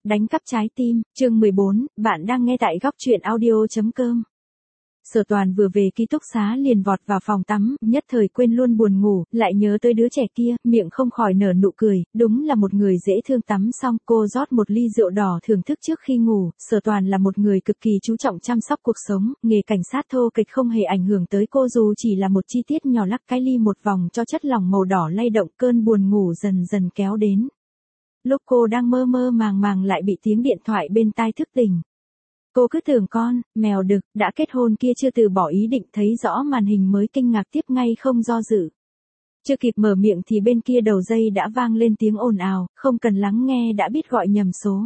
Đánh cắp trái tim, chương 14, bạn đang nghe tại góc truyện audio.com. Sở Toàn vừa về ký túc xá liền vọt vào phòng tắm, nhất thời quên luôn buồn ngủ, lại nhớ tới đứa trẻ kia, miệng không khỏi nở nụ cười, đúng là một người dễ thương. Tắm xong, cô rót một ly rượu đỏ thưởng thức trước khi ngủ. Sở Toàn là một người cực kỳ chú trọng chăm sóc cuộc sống, nghề cảnh sát thô kệch không hề ảnh hưởng tới cô dù chỉ là một chi tiết nhỏ. Lắc cái ly một vòng cho chất lỏng màu đỏ lay động, cơn buồn ngủ dần dần kéo đến. Lúc cô đang mơ mơ màng màng lại bị tiếng điện thoại bên tai thức tỉnh. Cô cứ tưởng con, mèo đực, đã kết hôn kia chưa từ bỏ ý định, thấy rõ màn hình mới kinh ngạc tiếp ngay không do dự. Chưa kịp mở miệng thì bên kia đầu dây đã vang lên tiếng ồn ào, không cần lắng nghe đã biết gọi nhầm số.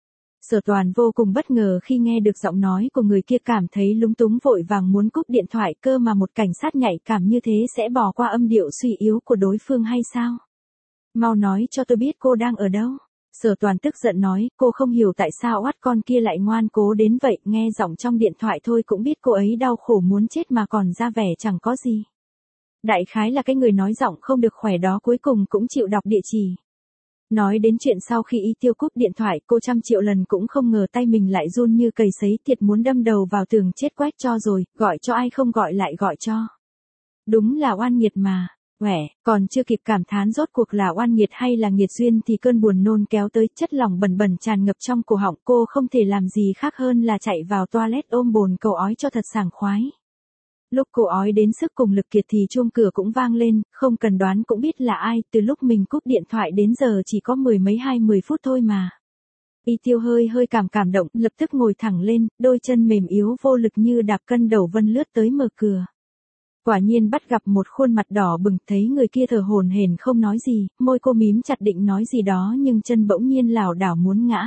Sở Toàn vô cùng bất ngờ khi nghe được giọng nói của người kia, cảm thấy lúng túng vội vàng muốn cúp điện thoại. Cơ mà một cảnh sát nhạy cảm như thế sẽ bỏ qua âm điệu suy yếu của đối phương hay sao? Mau nói cho tôi biết cô đang ở đâu. Sở Toàn tức giận nói, cô không hiểu tại sao oát con kia lại ngoan cố đến vậy, nghe giọng trong điện thoại thôi cũng biết cô ấy đau khổ muốn chết mà còn ra vẻ chẳng có gì. Đại khái là cái người nói giọng không được khỏe đó cuối cùng cũng chịu đọc địa chỉ. Nói đến chuyện sau khi Y Tiêu cúp điện thoại, cô trăm triệu lần cũng không ngờ tay mình lại run như cầy sấy, thiệt muốn đâm đầu vào tường chết quách cho rồi, gọi cho ai không gọi lại gọi cho. Đúng là oan nghiệt mà. Còn chưa kịp cảm thán rốt cuộc là oan nghiệt hay là nghiệt duyên thì cơn buồn nôn kéo tới, chất lỏng bẩn bẩn tràn ngập trong cổ họng. Cô không thể làm gì khác hơn là chạy vào toilet ôm bồn cầu ói cho thật sảng khoái. Lúc cô ói đến sức cùng lực kiệt thì chuông cửa cũng vang lên, không cần đoán cũng biết là ai, từ lúc mình cúp điện thoại đến giờ chỉ có 10 phút thôi mà. Y Tiêu hơi cảm động, lập tức ngồi thẳng lên, đôi chân mềm yếu vô lực như đạp cân đầu vân lướt tới mở cửa. Quả nhiên bắt gặp một khuôn mặt đỏ bừng, thấy người kia thở hổn hển không nói gì, môi cô mím chặt định nói gì đó nhưng chân bỗng nhiên lảo đảo muốn ngã.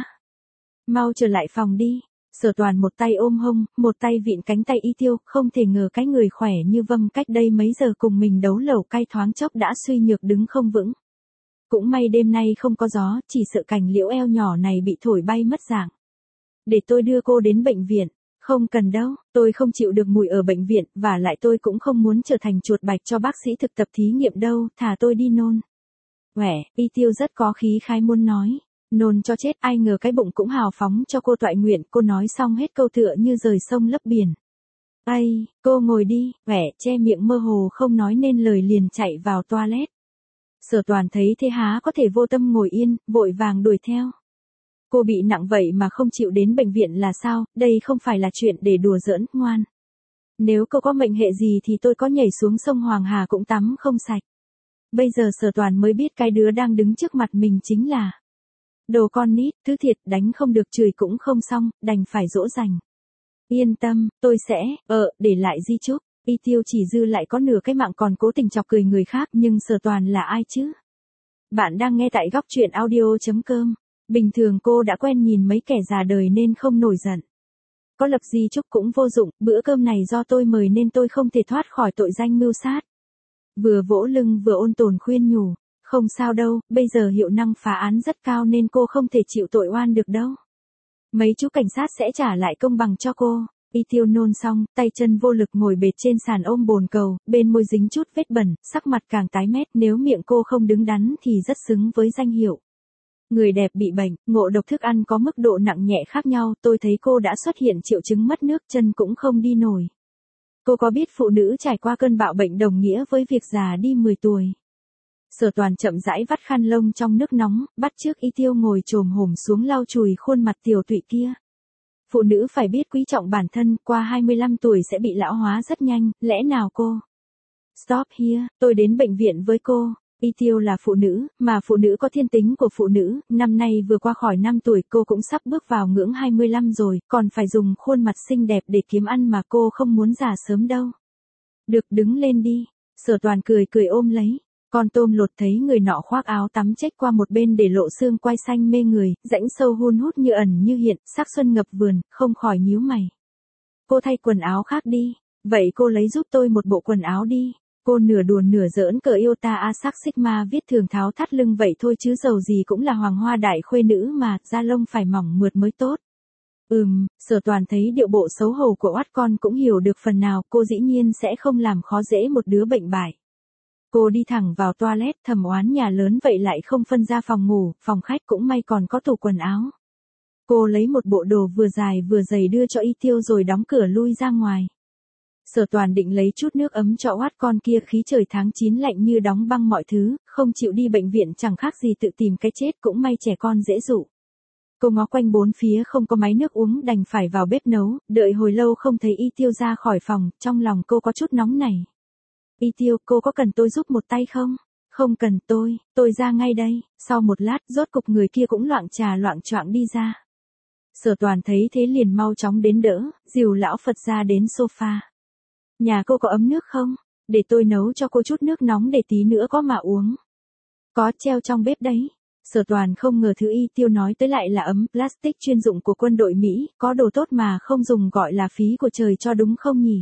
Mau trở lại phòng đi. Sở Toàn một tay ôm hông, một tay vịn cánh tay Y Tiêu, không thể ngờ cái người khỏe như vâm cách đây mấy giờ cùng mình đấu lẩu cay thoáng chốc đã suy nhược đứng không vững. Cũng may đêm nay không có gió, chỉ sợ cành liễu eo nhỏ này bị thổi bay mất dạng. Để tôi đưa cô đến bệnh viện. Không cần đâu, tôi không chịu được mùi ở bệnh viện, và lại tôi cũng không muốn trở thành chuột bạch cho bác sĩ thực tập thí nghiệm đâu, thả tôi đi nôn. Y Tiêu rất có khí khái muốn nói, nôn cho chết, ai ngờ cái bụng cũng hào phóng cho cô toại nguyện. Cô nói xong hết câu tựa như rời sông lấp biển. Cô ngồi đi, che miệng mơ hồ không nói nên lời liền chạy vào toilet. Sở Toàn thấy thế há có thể vô tâm ngồi yên, vội vàng đuổi theo. Cô bị nặng vậy mà không chịu đến bệnh viện là sao, đây không phải là chuyện để đùa giỡn, ngoan. Nếu cô có mệnh hệ gì thì tôi có nhảy xuống sông Hoàng Hà cũng tắm không sạch. Bây giờ Sở Toàn mới biết cái đứa đang đứng trước mặt mình chính là đồ con nít, thứ thiệt, đánh không được chửi cũng không xong, đành phải dỗ dành. Yên tâm, tôi sẽ, để lại di chúc. Y Tiêu chỉ dư lại có nửa cái mạng còn cố tình chọc cười người khác, nhưng Sở Toàn là ai chứ? Bạn đang nghe tại góc truyện audio.com. Bình thường cô đã quen nhìn mấy kẻ già đời nên không nổi giận. Có lập di chúc cũng vô dụng, bữa cơm này do tôi mời nên tôi không thể thoát khỏi tội danh mưu sát. Vừa vỗ lưng vừa ôn tồn khuyên nhủ, không sao đâu, bây giờ hiệu năng phá án rất cao nên cô không thể chịu tội oan được đâu. Mấy chú cảnh sát sẽ trả lại công bằng cho cô. Y Tiêu nôn xong, tay chân vô lực ngồi bệt trên sàn ôm bồn cầu, bên môi dính chút vết bẩn, sắc mặt càng tái mét. Nếu miệng cô không đứng đắn thì rất xứng với danh hiệu. Người đẹp bị bệnh, ngộ độc thức ăn có mức độ nặng nhẹ khác nhau, tôi thấy cô đã xuất hiện triệu chứng mất nước, chân cũng không đi nổi. Cô có biết phụ nữ trải qua cơn bạo bệnh đồng nghĩa với việc già đi 10 tuổi. Sở Toàn chậm rãi vắt khăn lông trong nước nóng, bắt chước Y Tiêu ngồi chồm hổm xuống lau chùi khuôn mặt tiều tụy kia. Phụ nữ phải biết quý trọng bản thân, qua 25 tuổi sẽ bị lão hóa rất nhanh, lẽ nào cô? Stop here, tôi đến bệnh viện với cô. Y Tiêu là phụ nữ, mà phụ nữ có thiên tính của phụ nữ, năm nay vừa qua khỏi 5 tuổi cô cũng sắp bước vào ngưỡng 25 rồi, còn phải dùng khuôn mặt xinh đẹp để kiếm ăn mà cô không muốn già sớm đâu. Được, đứng lên đi. Sở Toàn cười ôm lấy. Con tôm lột thấy người nọ khoác áo tắm chếch qua một bên để lộ xương quai xanh mê người, rãnh sâu hun hút như ẩn như hiện, sắc xuân ngập vườn, không khỏi nhíu mày. Cô thay quần áo khác đi. Vậy cô lấy giúp tôi một bộ quần áo đi. Cô nửa đùa nửa giỡn, cờ Iota A sắc Sigma viết thường tháo thắt lưng vậy thôi chứ dầu gì cũng là hoàng hoa đại khuê nữ mà, da lông phải mỏng mượt mới tốt. Sở Toàn thấy điệu bộ xấu hổ của oát con cũng hiểu được phần nào, cô dĩ nhiên sẽ không làm khó dễ một đứa bệnh bại. Cô đi thẳng vào toilet, thầm oán nhà lớn vậy lại không phân ra phòng ngủ, phòng khách, cũng may còn có tủ quần áo. Cô lấy một bộ đồ vừa dài vừa dày đưa cho Y Tiêu rồi đóng cửa lui ra ngoài. Sở Toàn định lấy chút nước ấm cho oát con kia, khí trời tháng 9 lạnh như đóng băng mọi thứ, không chịu đi bệnh viện chẳng khác gì tự tìm cái chết, cũng may trẻ con dễ dụ. Cô ngó quanh bốn phía không có máy nước uống đành phải vào bếp nấu, đợi hồi lâu không thấy Y Tiêu ra khỏi phòng, trong lòng cô có chút nóng nảy. Y Tiêu, cô có cần tôi giúp một tay không? Không cần, tôi ra ngay đây. Sau một lát, rốt cục người kia cũng loạng trà loạng choạng đi ra. Sở Toàn thấy thế liền mau chóng đến đỡ, dìu lão Phật ra đến sofa. Nhà cô có ấm nước không? Để tôi nấu cho cô chút nước nóng để tí nữa có mà uống. Có, treo trong bếp đấy. Sở Toàn không ngờ thứ Y Tiêu nói tới lại là ấm plastic chuyên dụng của quân đội Mỹ, có đồ tốt mà không dùng gọi là phí của trời cho đúng không nhỉ?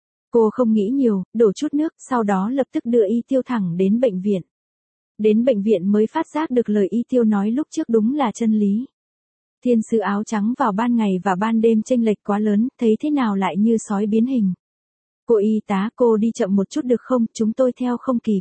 Cô không nghĩ nhiều, đổ chút nước, sau đó lập tức đưa Y Tiêu thẳng đến bệnh viện. Đến bệnh viện mới phát giác được lời Y Tiêu nói lúc trước đúng là chân lý. Thiên sứ áo trắng vào ban ngày và ban đêm chênh lệch quá lớn, thấy thế nào lại như sói biến hình. Cô y tá, cô đi chậm một chút được không, chúng tôi theo không kịp.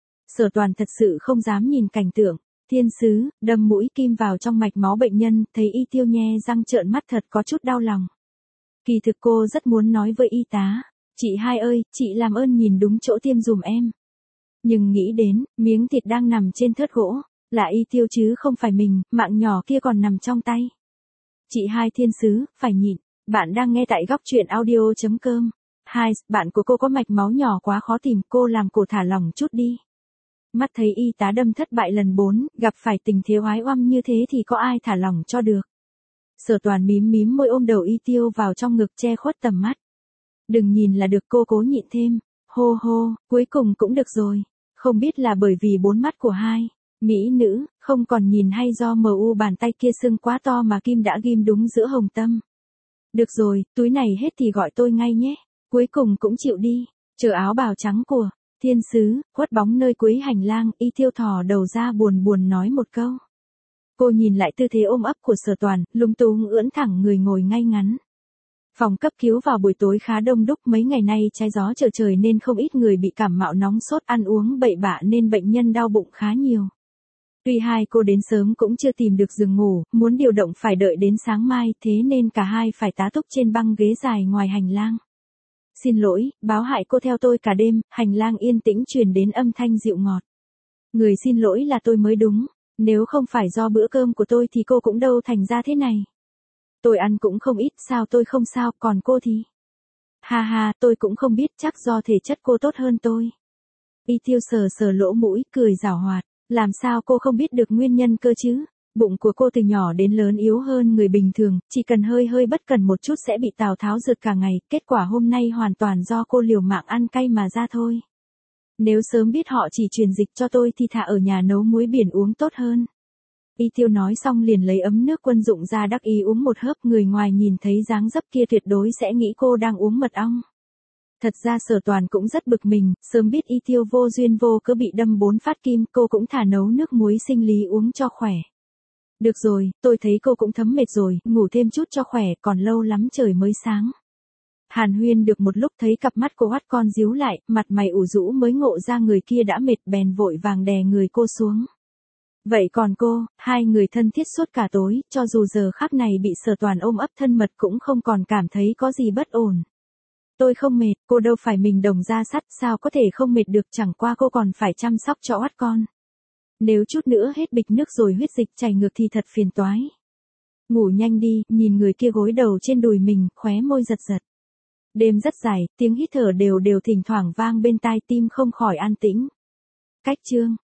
Sở Toàn thật sự không dám nhìn cảnh tượng. Thiên sứ, đâm mũi kim vào trong mạch máu bệnh nhân, thấy Y Tiêu nhe răng trợn mắt thật có chút đau lòng. Kỳ thực cô rất muốn nói với y tá, chị hai ơi, chị làm ơn nhìn đúng chỗ tiêm dùm em. Nhưng nghĩ đến, miếng thịt đang nằm trên thớt gỗ, là Y Tiêu chứ không phải mình, mạng nhỏ kia còn nằm trong tay. Chị hai thiên sứ, phải nhịn. Bạn đang nghe tại góc truyện audio.com. Hai, bạn của cô có mạch máu nhỏ quá khó tìm, cô làm cổ thả lỏng chút đi. Mắt thấy y tá đâm thất bại lần 4, gặp phải tình thế oái oăm như thế thì có ai thả lỏng cho được. Sở Toàn mím môi ôm đầu Y Tiêu vào trong ngực che khuất tầm mắt. Đừng nhìn là được, cô cố nhịn thêm. Hô hô, cuối cùng cũng được rồi. Không biết là bởi vì bốn mắt của hai mỹ nữ, không còn nhìn hay do MU bàn tay kia sưng quá to mà kim đã ghim đúng giữa hồng tâm. Được rồi, túi này hết thì gọi tôi ngay nhé. Cuối cùng cũng chịu đi. Chờ áo bào trắng của thiên sứ, khuất bóng nơi cuối hành lang, Y Tiêu thò đầu ra buồn buồn nói một câu. Cô nhìn lại tư thế ôm ấp của Sở Toàn, lúng túng ưỡn thẳng người ngồi ngay ngắn. Phòng cấp cứu vào buổi tối khá đông đúc, mấy ngày nay trái gió trở trời nên không ít người bị cảm mạo nóng sốt, ăn uống bậy bạ nên bệnh nhân đau bụng khá nhiều. Tuy hai cô đến sớm cũng chưa tìm được giường ngủ, muốn điều động phải đợi đến sáng mai, thế nên cả hai phải tá túc trên băng ghế dài ngoài hành lang. Xin lỗi, báo hại cô theo tôi cả đêm, hành lang yên tĩnh truyền đến âm thanh dịu ngọt. Người xin lỗi là tôi mới đúng, nếu không phải do bữa cơm của tôi thì cô cũng đâu thành ra thế này. Tôi ăn cũng không ít, sao tôi không sao, còn cô thì? Ha ha, tôi cũng không biết, chắc do thể chất cô tốt hơn tôi. Y Tiêu sờ lỗ mũi, cười giảo hoạt. Làm sao cô không biết được nguyên nhân cơ chứ? Bụng của cô từ nhỏ đến lớn yếu hơn người bình thường, chỉ cần hơi bất cần một chút sẽ bị Tào Tháo rượt cả ngày, kết quả hôm nay hoàn toàn do cô liều mạng ăn cay mà ra thôi. Nếu sớm biết họ chỉ truyền dịch cho tôi thì thà ở nhà nấu muối biển uống tốt hơn. Y Tiêu nói xong liền lấy ấm nước quân dụng ra đắc ý uống một hớp, người ngoài nhìn thấy dáng dấp kia tuyệt đối sẽ nghĩ cô đang uống mật ong. Thật ra Sở Toàn cũng rất bực mình, sớm biết Y Tiêu vô duyên vô cớ bị đâm 4 phát kim, cô cũng thả nấu nước muối sinh lý uống cho khỏe. Được rồi, tôi thấy cô cũng thấm mệt rồi, ngủ thêm chút cho khỏe, còn lâu lắm trời mới sáng. Hàn huyên được một lúc thấy cặp mắt cô Hoắt con díu lại, mặt mày ủ rũ mới ngộ ra người kia đã mệt, bèn vội vàng đè người cô xuống. Vậy còn cô, hai người thân thiết suốt cả tối, cho dù giờ khắc này bị Sở Toàn ôm ấp thân mật cũng không còn cảm thấy có gì bất ổn. Tôi không mệt, cô đâu phải mình đồng ra sắt, sao có thể không mệt được, chẳng qua cô còn phải chăm sóc cho Hoắt con. Nếu chút nữa hết bịch nước rồi huyết dịch chảy ngược thì thật phiền toái. Ngủ nhanh đi, nhìn người kia gối đầu trên đùi mình, khóe môi giật giật. Đêm rất dài, tiếng hít thở đều thỉnh thoảng vang bên tai, tim không khỏi an tĩnh. Cách chương